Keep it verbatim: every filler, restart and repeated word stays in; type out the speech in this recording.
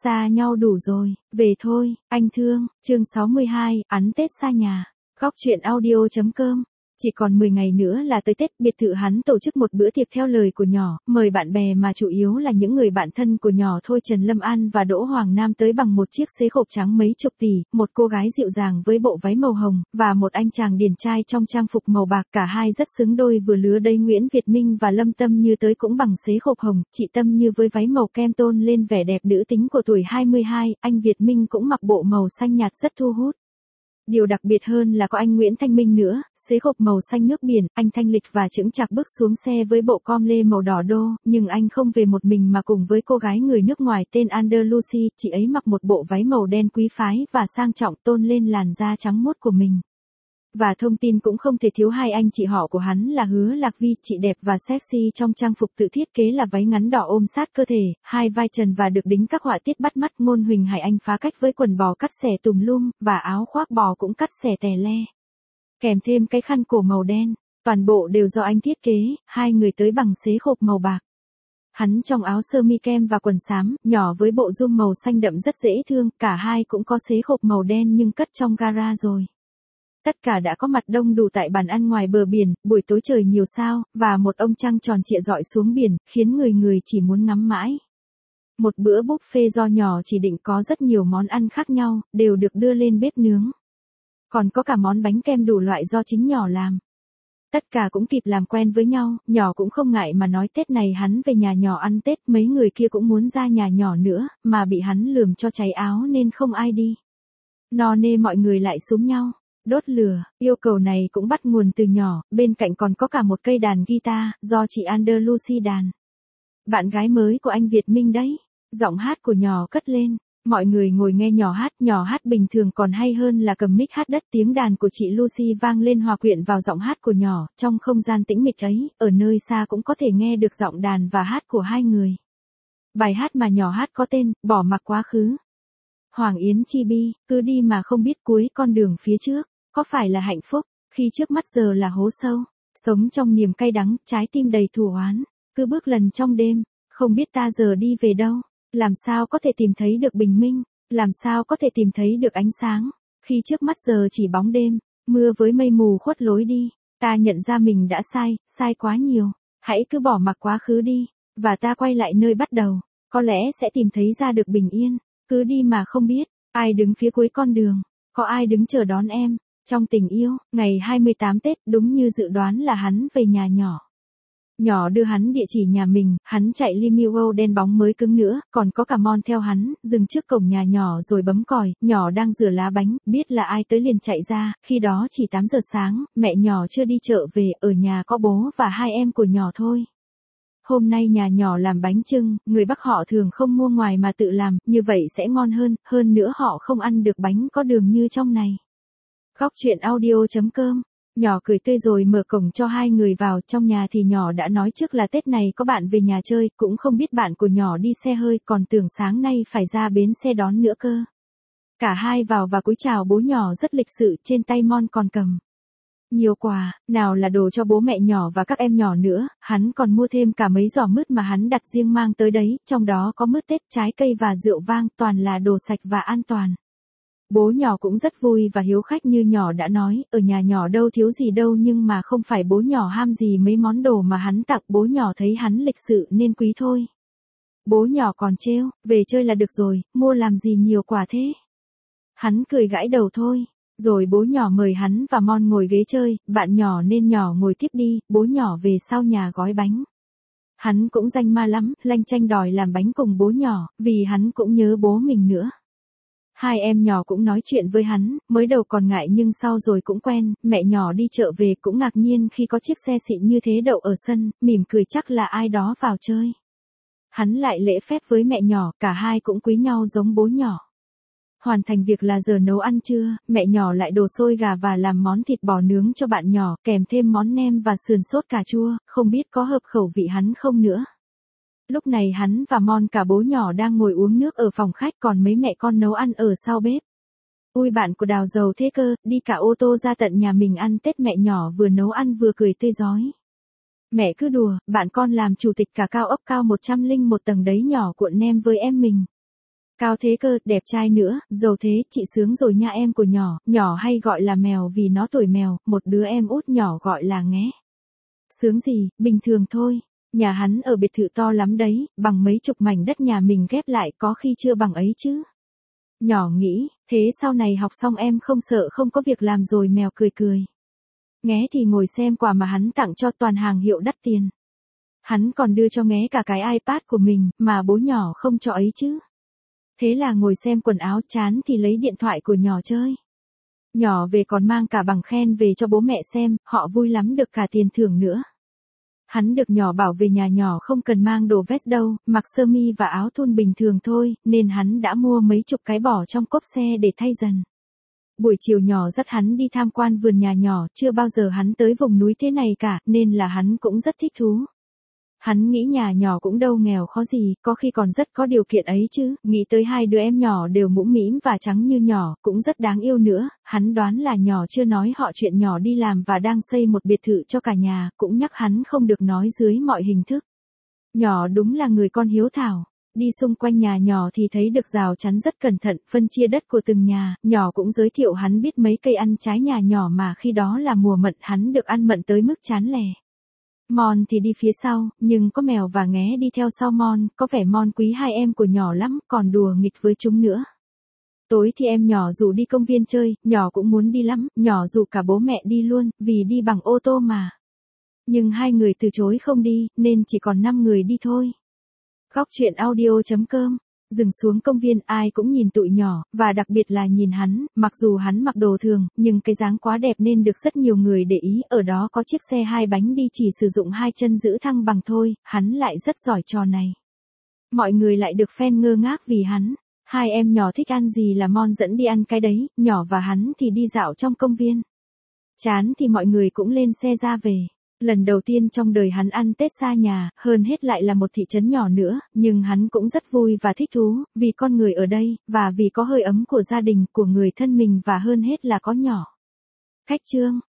Xa nhau đủ rồi, về thôi, anh thương. Chương sáu mươi hai, ăn Tết xa nhà. Góc truyện audio chấm com. Chỉ còn mười ngày nữa là tới Tết, biệt thự hắn tổ chức một bữa tiệc theo lời của nhỏ, mời bạn bè mà chủ yếu là những người bạn thân của nhỏ thôi. Trần Lâm An và Đỗ Hoàng Nam tới bằng một chiếc xế khộp trắng mấy chục tỷ, một cô gái dịu dàng với bộ váy màu hồng, và một anh chàng điển trai trong trang phục màu bạc. Cả hai rất xứng đôi vừa lứa đây. Nguyễn Việt Minh và Lâm Tâm Như tới cũng bằng xế khộp hồng, chị Tâm Như với váy màu kem tôn lên vẻ đẹp nữ tính của tuổi hai mươi hai, anh Việt Minh cũng mặc bộ màu xanh nhạt rất thu hút. Điều đặc biệt hơn là có anh Nguyễn Thanh Minh nữa, xế khộp màu xanh nước biển. Anh thanh lịch và chững chạc bước xuống xe với bộ com lê màu đỏ đô, nhưng anh không về một mình mà cùng với cô gái người nước ngoài tên Andalusi. Chị ấy mặc một bộ váy màu đen quý phái và sang trọng tôn lên làn da trắng muốt của mình. Và thông tin cũng không thể thiếu hai anh chị họ của hắn là Hứa Lạc Vi, chị đẹp và sexy trong trang phục tự thiết kế là váy ngắn đỏ ôm sát cơ thể, hai vai trần và được đính các họa tiết bắt mắt. Ngôn Huỳnh Hải Anh phá cách với quần bò cắt xẻ tùm lum, và áo khoác bò cũng cắt xẻ tè le. Kèm thêm cái khăn cổ màu đen, toàn bộ đều do anh thiết kế. Hai người tới bằng xế khộp màu bạc. Hắn trong áo sơ mi kem và quần xám, nhỏ với bộ rum màu xanh đậm rất dễ thương. Cả hai cũng có xế khộp màu đen nhưng cất trong gara rồi. Tất cả đã có mặt đông đủ tại bàn ăn ngoài bờ biển. Buổi tối trời nhiều sao, và một ông trăng tròn trịa rọi xuống biển, khiến người người chỉ muốn ngắm mãi. Một bữa buffet do nhỏ chỉ định có rất nhiều món ăn khác nhau, đều được đưa lên bếp nướng. Còn có cả món bánh kem đủ loại do chính nhỏ làm. Tất cả cũng kịp làm quen với nhau, nhỏ cũng không ngại mà nói Tết này hắn về nhà nhỏ ăn Tết. Mấy người kia cũng muốn ra nhà nhỏ nữa, mà bị hắn lườm cho cháy áo nên không ai đi. No nê mọi người lại xúm nhau đốt lửa. Yêu cầu này cũng bắt nguồn từ nhỏ, bên cạnh còn có cả một cây đàn guitar, do chị Andalusi đàn. Bạn gái mới của anh Việt Minh đấy. Giọng hát của nhỏ cất lên. Mọi người ngồi nghe nhỏ hát. Nhỏ hát bình thường còn hay hơn là cầm mic hát đất. Tiếng đàn của chị Lucy vang lên hòa quyện vào giọng hát của nhỏ. Trong không gian tĩnh mịch ấy, ở nơi xa cũng có thể nghe được giọng đàn và hát của hai người. Bài hát mà nhỏ hát có tên, Bỏ Mặc Quá Khứ. Hoàng Yến Chibi, cứ đi mà không biết cuối con đường phía trước. Có phải là hạnh phúc, khi trước mắt giờ là hố sâu, sống trong niềm cay đắng, trái tim đầy thù oán, cứ bước lần trong đêm, không biết ta giờ đi về đâu, làm sao có thể tìm thấy được bình minh, làm sao có thể tìm thấy được ánh sáng, khi trước mắt giờ chỉ bóng đêm, mưa với mây mù khuất lối đi, ta nhận ra mình đã sai, sai quá nhiều, hãy cứ bỏ mặc quá khứ đi, và ta quay lại nơi bắt đầu, có lẽ sẽ tìm thấy ra được bình yên, cứ đi mà không biết, ai đứng phía cuối con đường, có ai đứng chờ đón em. Trong tình yêu, ngày hai mươi tám Tết đúng như dự đoán là hắn về nhà nhỏ. Nhỏ đưa hắn địa chỉ nhà mình, hắn chạy limo đen bóng mới cứng nữa, còn có cả Mon theo hắn, dừng trước cổng nhà nhỏ rồi bấm còi. Nhỏ đang rửa lá bánh, biết là ai tới liền chạy ra, khi đó chỉ tám giờ sáng, mẹ nhỏ chưa đi chợ về, ở nhà có bố và hai em của nhỏ thôi. Hôm nay nhà nhỏ làm bánh chưng, người Bắc họ thường không mua ngoài mà tự làm, như vậy sẽ ngon hơn, hơn nữa họ không ăn được bánh có đường như trong này. Góc truyện audio chấm com. Nhỏ cười tươi rồi mở cổng cho hai người vào. Trong nhà thì nhỏ đã nói trước là Tết này có bạn về nhà chơi, cũng không biết bạn của nhỏ đi xe hơi, còn tưởng sáng nay phải ra bến xe đón nữa cơ. Cả hai vào và cúi chào bố nhỏ rất lịch sự, trên tay Mon còn cầm nhiều quà, nào là đồ cho bố mẹ nhỏ và các em nhỏ nữa. Hắn còn mua thêm cả mấy giỏ mứt mà hắn đặt riêng mang tới đấy, trong đó có mứt Tết, trái cây và rượu vang, toàn là đồ sạch và an toàn. Bố nhỏ cũng rất vui và hiếu khách như nhỏ đã nói, ở nhà nhỏ đâu thiếu gì đâu, nhưng mà không phải bố nhỏ ham gì mấy món đồ mà hắn tặng, bố nhỏ thấy hắn lịch sự nên quý thôi. Bố nhỏ còn trêu, về chơi là được rồi, mua làm gì nhiều quà thế. Hắn cười gãi đầu thôi, rồi bố nhỏ mời hắn và Mon ngồi ghế chơi, bạn nhỏ nên nhỏ ngồi tiếp đi, bố nhỏ về sau nhà gói bánh. Hắn cũng danh ma lắm, lanh chanh đòi làm bánh cùng bố nhỏ, vì hắn cũng nhớ bố mình nữa. Hai em nhỏ cũng nói chuyện với hắn, mới đầu còn ngại nhưng sau rồi cũng quen. Mẹ nhỏ đi chợ về cũng ngạc nhiên khi có chiếc xe xịn như thế đậu ở sân, mỉm cười chắc là ai đó vào chơi. Hắn lại lễ phép với mẹ nhỏ, cả hai cũng quý nhau giống bố nhỏ. Hoàn thành việc là giờ nấu ăn trưa, mẹ nhỏ lại đổ xôi gà và làm món thịt bò nướng cho bạn nhỏ, kèm thêm món nem và sườn sốt cà chua, không biết có hợp khẩu vị hắn không nữa. Lúc này hắn và Mon cả bố nhỏ đang ngồi uống nước ở phòng khách, còn mấy mẹ con nấu ăn ở sau bếp. Ui bạn của Đào giàu thế cơ, đi cả ô tô ra tận nhà mình ăn Tết. Mẹ nhỏ vừa nấu ăn vừa cười tươi rói. Mẹ cứ đùa, bạn con làm chủ tịch cả cao ốc cao một trăm linh một tầng đấy, nhỏ cuộn nem với em mình. Cao thế cơ, đẹp trai nữa, giàu thế, chị sướng rồi nha em của nhỏ, nhỏ hay gọi là mèo vì nó tuổi mèo, một đứa em út nhỏ gọi là nghé. Sướng gì, bình thường thôi. Nhà hắn ở biệt thự to lắm đấy, bằng mấy chục mảnh đất nhà mình ghép lại có khi chưa bằng ấy chứ. Nhỏ nghĩ, thế sau này học xong em không sợ không có việc làm rồi mèo cười cười. Nghé thì ngồi xem quà mà hắn tặng cho toàn hàng hiệu đắt tiền. Hắn còn đưa cho nghé cả cái iPad của mình, mà bố nhỏ không cho ấy chứ. Thế là ngồi xem quần áo chán thì lấy điện thoại của nhỏ chơi. Nhỏ về còn mang cả bằng khen về cho bố mẹ xem, họ vui lắm được cả tiền thưởng nữa. Hắn được nhỏ bảo về nhà nhỏ không cần mang đồ vest đâu, mặc sơ mi và áo thun bình thường thôi, nên hắn đã mua mấy chục cái bỏ trong cốp xe để thay dần. Buổi chiều nhỏ dắt hắn đi tham quan vườn nhà nhỏ, chưa bao giờ hắn tới vùng núi thế này cả, nên là hắn cũng rất thích thú. Hắn nghĩ nhà nhỏ cũng đâu nghèo khó gì, có khi còn rất có điều kiện ấy chứ, nghĩ tới hai đứa em nhỏ đều mũm mĩm và trắng như nhỏ, cũng rất đáng yêu nữa, hắn đoán là nhỏ chưa nói họ chuyện nhỏ đi làm và đang xây một biệt thự cho cả nhà, cũng nhắc hắn không được nói dưới mọi hình thức. Nhỏ đúng là người con hiếu thảo. Đi xung quanh nhà nhỏ thì thấy được rào chắn rất cẩn thận, phân chia đất của từng nhà, nhỏ cũng giới thiệu hắn biết mấy cây ăn trái nhà nhỏ mà khi đó là mùa mận hắn được ăn mận tới mức chán lè. Mon thì đi phía sau, nhưng có mèo và nghé đi theo sau Mon, có vẻ Mon quý hai em của nhỏ lắm, còn đùa nghịch với chúng nữa. Tối thì em nhỏ rủ đi công viên chơi, nhỏ cũng muốn đi lắm, nhỏ rủ cả bố mẹ đi luôn, vì đi bằng ô tô mà. Nhưng hai người từ chối không đi, nên chỉ còn năm người đi thôi. Góc truyện audio chấm com. Dừng xuống công viên ai cũng nhìn tụi nhỏ, và đặc biệt là nhìn hắn, mặc dù hắn mặc đồ thường, nhưng cái dáng quá đẹp nên được rất nhiều người để ý, ở đó có chiếc xe hai bánh đi chỉ sử dụng hai chân giữ thăng bằng thôi, hắn lại rất giỏi trò này. Mọi người lại được fan ngơ ngác vì hắn, hai em nhỏ thích ăn gì là Mon dẫn đi ăn cái đấy, nhỏ và hắn thì đi dạo trong công viên. Chán thì mọi người cũng lên xe ra về. Lần đầu tiên trong đời hắn ăn Tết xa nhà, hơn hết lại là một thị trấn nhỏ nữa, nhưng hắn cũng rất vui và thích thú, vì con người ở đây, và vì có hơi ấm của gia đình, của người thân mình và hơn hết là có nhỏ. Khách chương.